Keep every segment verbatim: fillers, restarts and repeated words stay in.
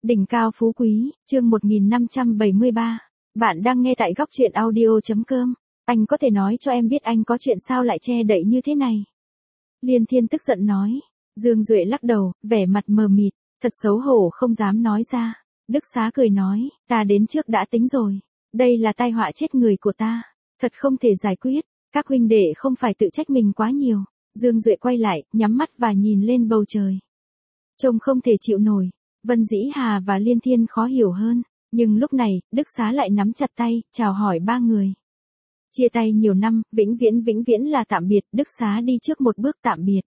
Đỉnh cao phú quý, chương một nghìn năm trăm bảy mươi ba. Bạn đang nghe tại góc truyện audio chấm com. Anh có thể nói cho em biết anh có chuyện sao lại che đậy như thế này? Liên Thiên tức giận nói. Dương Duệ lắc đầu, vẻ mặt mờ mịt, thật xấu hổ không dám nói ra. Đức Xá cười nói, ta đến trước đã tính rồi. Đây là tai họa chết người của ta. Thật không thể giải quyết. Các huynh đệ không phải tự trách mình quá nhiều. Dương Duệ quay lại, nhắm mắt và nhìn lên bầu trời. Trông không thể chịu nổi. Vân Dĩ Hà và Liên Thiên khó hiểu hơn, nhưng lúc này, Đức Xá lại nắm chặt tay, chào hỏi ba người. Chia tay nhiều năm, vĩnh viễn vĩnh viễn là tạm biệt, Đức Xá đi trước một bước tạm biệt.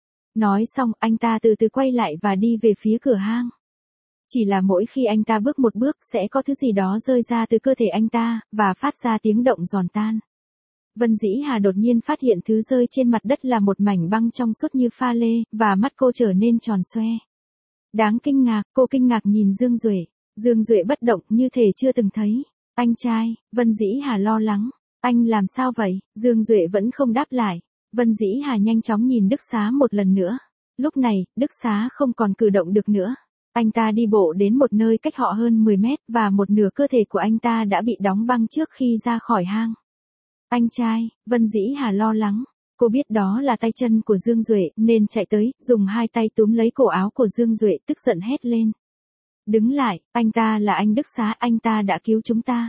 Nói xong, anh ta từ từ quay lại và đi về phía cửa hang. Chỉ là mỗi khi anh ta bước một bước sẽ có thứ gì đó rơi ra từ cơ thể anh ta, và phát ra tiếng động giòn tan. Vân Dĩ Hà đột nhiên phát hiện thứ rơi trên mặt đất là một mảnh băng trong suốt như pha lê, và mắt cô trở nên tròn xoe. Đáng kinh ngạc, cô kinh ngạc nhìn Dương Duệ. Dương Duệ bất động như thể chưa từng thấy. Anh trai, Vân Dĩ Hà lo lắng. Anh làm sao vậy? Dương Duệ vẫn không đáp lại. Vân Dĩ Hà nhanh chóng nhìn Đức Xá một lần nữa. Lúc này, Đức Xá không còn cử động được nữa. Anh ta đi bộ đến một nơi cách họ hơn mười mét và một nửa cơ thể của anh ta đã bị đóng băng trước khi ra khỏi hang. Anh trai, Vân Dĩ Hà lo lắng. Cô biết đó là tay chân của Dương Duệ nên chạy tới, dùng hai tay túm lấy cổ áo của Dương Duệ tức giận hét lên. Đứng lại, anh ta là anh Đức Xá, anh ta đã cứu chúng ta.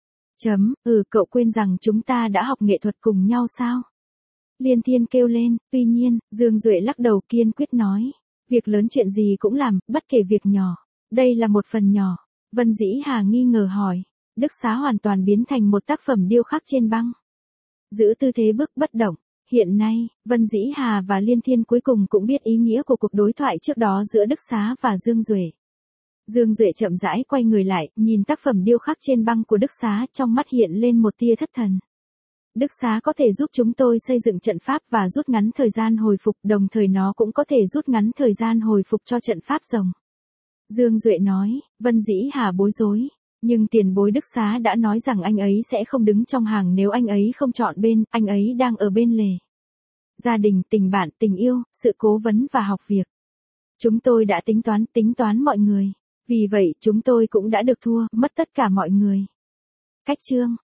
Chấm, ừ cậu quên rằng chúng ta đã học nghệ thuật cùng nhau sao? Liên Thiên kêu lên, tuy nhiên, Dương Duệ lắc đầu kiên quyết nói. Việc lớn chuyện gì cũng làm, bất kể việc nhỏ. Đây là một phần nhỏ. Vân Dĩ Hà nghi ngờ hỏi. Đức Xá hoàn toàn biến thành một tác phẩm điêu khắc trên băng. Giữ tư thế bước bất động. Hiện nay, Vân Dĩ Hà và Liên Thiên cuối cùng cũng biết ý nghĩa của cuộc đối thoại trước đó giữa Đức Xá và Dương Duệ. Dương Duệ chậm rãi quay người lại, nhìn tác phẩm điêu khắc trên băng của Đức Xá, trong mắt hiện lên một tia thất thần. Đức Xá có thể giúp chúng tôi xây dựng trận pháp và rút ngắn thời gian hồi phục, đồng thời nó cũng có thể rút ngắn thời gian hồi phục cho trận pháp rồng. Dương Duệ nói. Vân Dĩ Hà bối rối. Nhưng tiền bối Đức Xá đã nói rằng anh ấy sẽ không đứng trong hàng nếu anh ấy không chọn bên, anh ấy đang ở bên lề. Gia đình, tình bạn, tình yêu, sự cố vấn và học việc. Chúng tôi đã tính toán, tính toán mọi người. Vì vậy, chúng tôi cũng đã được thua, mất tất cả mọi người. Cách chương,